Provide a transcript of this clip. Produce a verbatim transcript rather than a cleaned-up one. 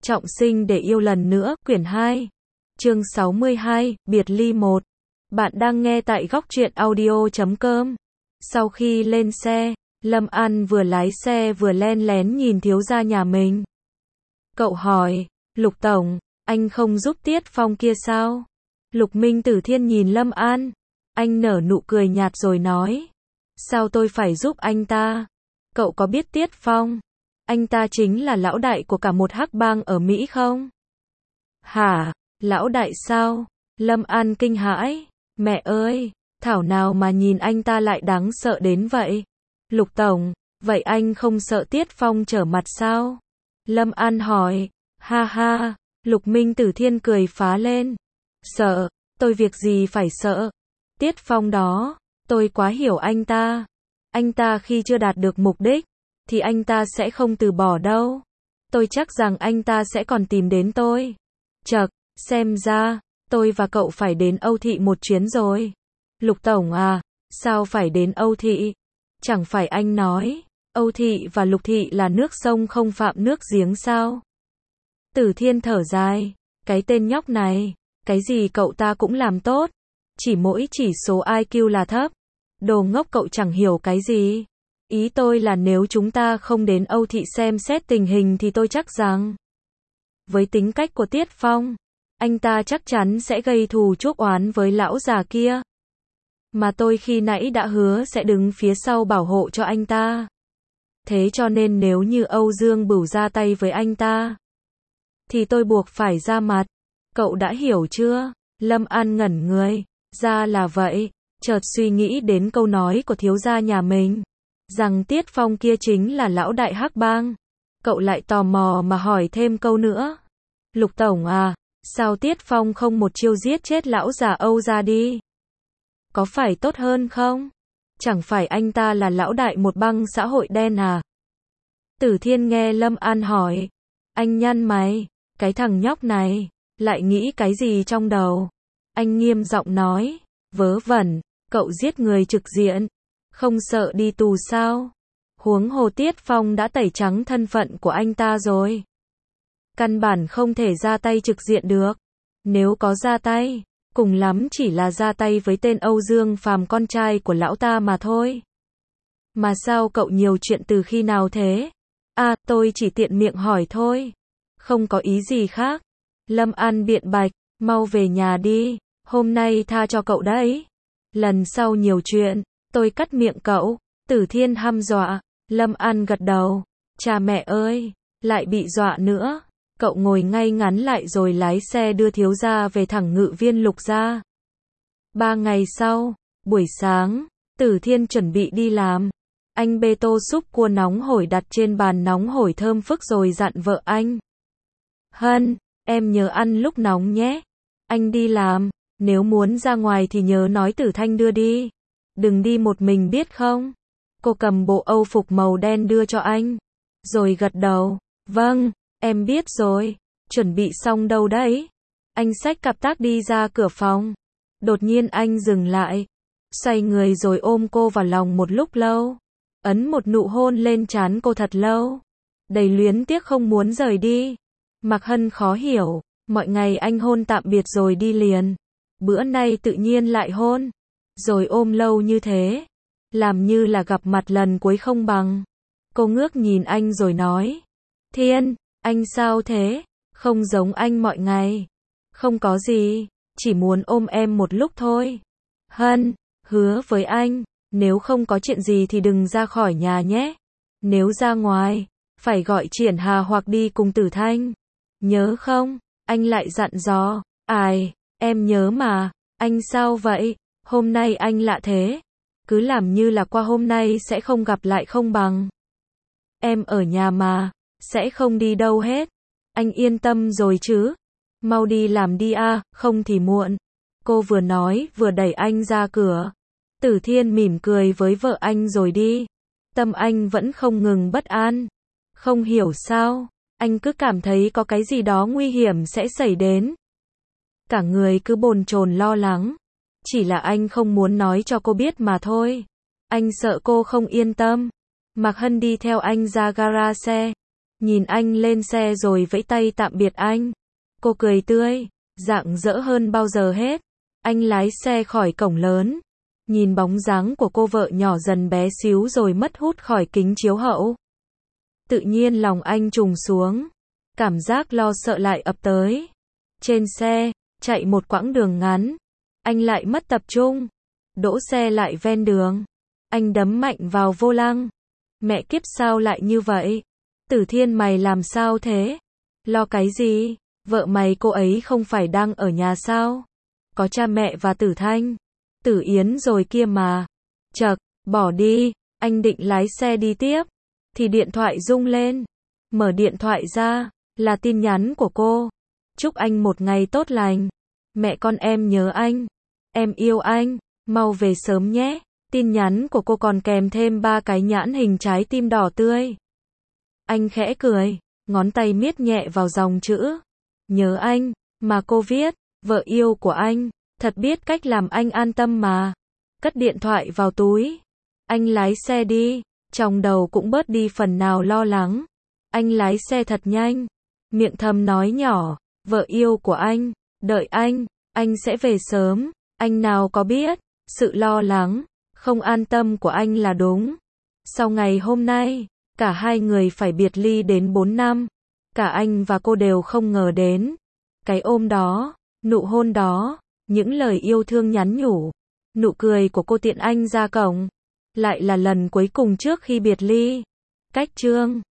Trọng sinh để yêu lần nữa, quyển hai. Chương sáu mươi hai, biệt ly một. Bạn đang nghe tại góc truyện audio chấm com. Sau khi lên xe, Lâm An vừa lái xe vừa len lén nhìn thiếu gia nhà mình. Cậu hỏi, Lục Tổng, anh không giúp Tiết Phong kia sao? Lục Minh Tử Thiên nhìn Lâm An. Anh nở nụ cười nhạt rồi nói. Sao tôi phải giúp anh ta? Cậu có biết Tiết Phong? Anh ta chính là lão đại của cả một hắc bang ở Mỹ không? Hả? Lão đại sao? Lâm An kinh hãi. Mẹ ơi, thảo nào mà nhìn anh ta lại đáng sợ đến vậy? Lục Tổng, vậy anh không sợ Tiết Phong trở mặt sao? Lâm An hỏi. Ha ha, Lục Minh Tử Thiên cười phá lên. Sợ, tôi việc gì phải sợ? Tiết Phong đó, tôi quá hiểu anh ta. Anh ta khi chưa đạt được mục đích, thì anh ta sẽ không từ bỏ đâu. Tôi chắc rằng anh ta sẽ còn tìm đến tôi. Chậc, xem ra, tôi và cậu phải đến Âu Thị một chuyến rồi. Lục Tổng à, sao phải đến Âu Thị? Chẳng phải anh nói, Âu Thị và Lục Thị là nước sông không phạm nước giếng sao? Tử Thiên thở dài, cái tên nhóc này, cái gì cậu ta cũng làm tốt. Chỉ mỗi chỉ số i kiu là thấp. Đồ ngốc cậu chẳng hiểu cái gì. Ý tôi là nếu chúng ta không đến Âu Thị xem xét tình hình thì tôi chắc rằng, với tính cách của Tiết Phong, anh ta chắc chắn sẽ gây thù chuốc oán với lão già kia. Mà tôi khi nãy đã hứa sẽ đứng phía sau bảo hộ cho anh ta. Thế cho nên nếu như Âu Dương Bửu ra tay với anh ta, thì tôi buộc phải ra mặt. Cậu đã hiểu chưa? Lâm An ngẩn người. Ra là vậy. Chợt suy nghĩ đến câu nói của thiếu gia nhà mình, rằng Tiết Phong kia chính là lão đại hắc bang. Cậu lại tò mò mà hỏi thêm câu nữa. Lục Tổng à, sao Tiết Phong không một chiêu giết chết lão già Âu ra đi? Có phải tốt hơn không? Chẳng phải anh ta là lão đại một băng xã hội đen à? Tử Thiên nghe Lâm An hỏi. Anh nhăn mày, cái thằng nhóc này, lại nghĩ cái gì trong đầu? Anh nghiêm giọng nói, vớ vẩn, cậu giết người trực diện, không sợ đi tù sao? Huống hồ Tiết Phong đã tẩy trắng thân phận của anh ta rồi. Căn bản không thể ra tay trực diện được. Nếu có ra tay, cùng lắm chỉ là ra tay với tên Âu Dương Phàm con trai của lão ta mà thôi. Mà sao cậu nhiều chuyện từ khi nào thế? À, tôi chỉ tiện miệng hỏi thôi. Không có ý gì khác. Lâm An biện bạch, mau về nhà đi, hôm nay tha cho cậu đấy. Lần sau nhiều chuyện, tôi cắt miệng cậu. Tử Thiên hăm dọa. Lâm An gật đầu. Cha mẹ ơi, lại bị dọa nữa. Cậu ngồi ngay ngắn lại rồi lái xe đưa thiếu gia về thẳng Ngự Viên Lục gia. Ba ngày sau, buổi sáng, Tử Thiên chuẩn bị đi làm. Anh bê tô súp cua nóng hổi đặt trên bàn nóng hổi thơm phức rồi dặn vợ anh. Hân, em nhớ ăn lúc nóng nhé. Anh đi làm, nếu muốn ra ngoài thì nhớ nói Tử Thanh đưa đi. Đừng đi một mình biết không? Cô cầm bộ âu phục màu đen đưa cho anh. Rồi gật đầu. Vâng, em biết rồi. Chuẩn bị xong đâu đấy? Anh xách cặp tác đi ra cửa phòng. Đột nhiên anh dừng lại. Xoay người rồi ôm cô vào lòng một lúc lâu. Ấn một nụ hôn lên trán cô thật lâu. Đầy luyến tiếc không muốn rời đi. Mạc Hân khó hiểu. Mọi ngày anh hôn tạm biệt rồi đi liền. Bữa nay tự nhiên lại hôn. Rồi ôm lâu như thế. Làm như là gặp mặt lần cuối không bằng. Cô ngước nhìn anh rồi nói. Thiên, anh sao thế? Không giống anh mọi ngày. Không có gì, chỉ muốn ôm em một lúc thôi. Hân, hứa với anh, nếu không có chuyện gì thì đừng ra khỏi nhà nhé. Nếu ra ngoài, phải gọi Triển Hà hoặc đi cùng Tử Thanh. Nhớ không? Anh lại dặn dò. Ai, em nhớ mà. Anh sao vậy? Hôm nay anh lạ thế. Cứ làm như là qua hôm nay sẽ không gặp lại không bằng. Em ở nhà mà, sẽ không đi đâu hết. Anh yên tâm rồi chứ? Mau đi làm đi à, không thì muộn. Cô vừa nói vừa đẩy anh ra cửa. Tử Thiên mỉm cười với vợ anh rồi đi. Tâm anh vẫn không ngừng bất an. Không hiểu sao, anh cứ cảm thấy có cái gì đó nguy hiểm sẽ xảy đến. Cả người cứ bồn chồn lo lắng. Chỉ là anh không muốn nói cho cô biết mà thôi. Anh sợ cô không yên tâm. Mạc Hân đi theo anh ra gara xe. nhìn anh lên xe rồi vẫy tay tạm biệt anh. Cô cười tươi, rạng rỡ hơn bao giờ hết. Anh lái xe khỏi cổng lớn, nhìn bóng dáng của cô vợ nhỏ dần bé xíu rồi mất hút khỏi kính chiếu hậu. Tự nhiên lòng anh trùng xuống, cảm giác lo sợ lại ập tới. Trên xe, chạy một quãng đường ngắn, anh lại mất tập trung, đỗ xe lại ven đường. Anh đấm mạnh vào vô lăng. Mẹ kiếp sao lại như vậy? Tử Thiên mày làm sao thế? Lo cái gì? Vợ mày cô ấy không phải đang ở nhà sao? Có cha mẹ và Tử Thanh, Tử Yến rồi kia mà. Chậc, bỏ đi, anh định lái xe đi tiếp, thì điện thoại rung lên. Mở điện thoại ra, là tin nhắn của cô. Chúc anh một ngày tốt lành. Mẹ con em nhớ anh. Em yêu anh, mau về sớm nhé. Tin nhắn của cô còn kèm thêm ba cái nhãn hình trái tim đỏ tươi. Anh khẽ cười, ngón tay miết nhẹ vào dòng chữ. Nhớ anh, mà cô viết, vợ yêu của anh, thật biết cách làm anh an tâm mà. Cất điện thoại vào túi. Anh lái xe đi, trong đầu cũng bớt đi phần nào lo lắng. Anh lái xe thật nhanh, miệng thầm nói nhỏ, vợ yêu của anh, đợi anh, anh sẽ về sớm. Anh nào có biết, sự lo lắng, không an tâm của anh là đúng. Sau ngày hôm nay, cả hai người phải biệt ly đến bốn năm. Cả anh và cô đều không ngờ đến. Cái ôm đó, nụ hôn đó, những lời yêu thương nhắn nhủ, nụ cười của cô tiện anh ra cổng. Lại là lần cuối cùng trước khi biệt ly. Cách chương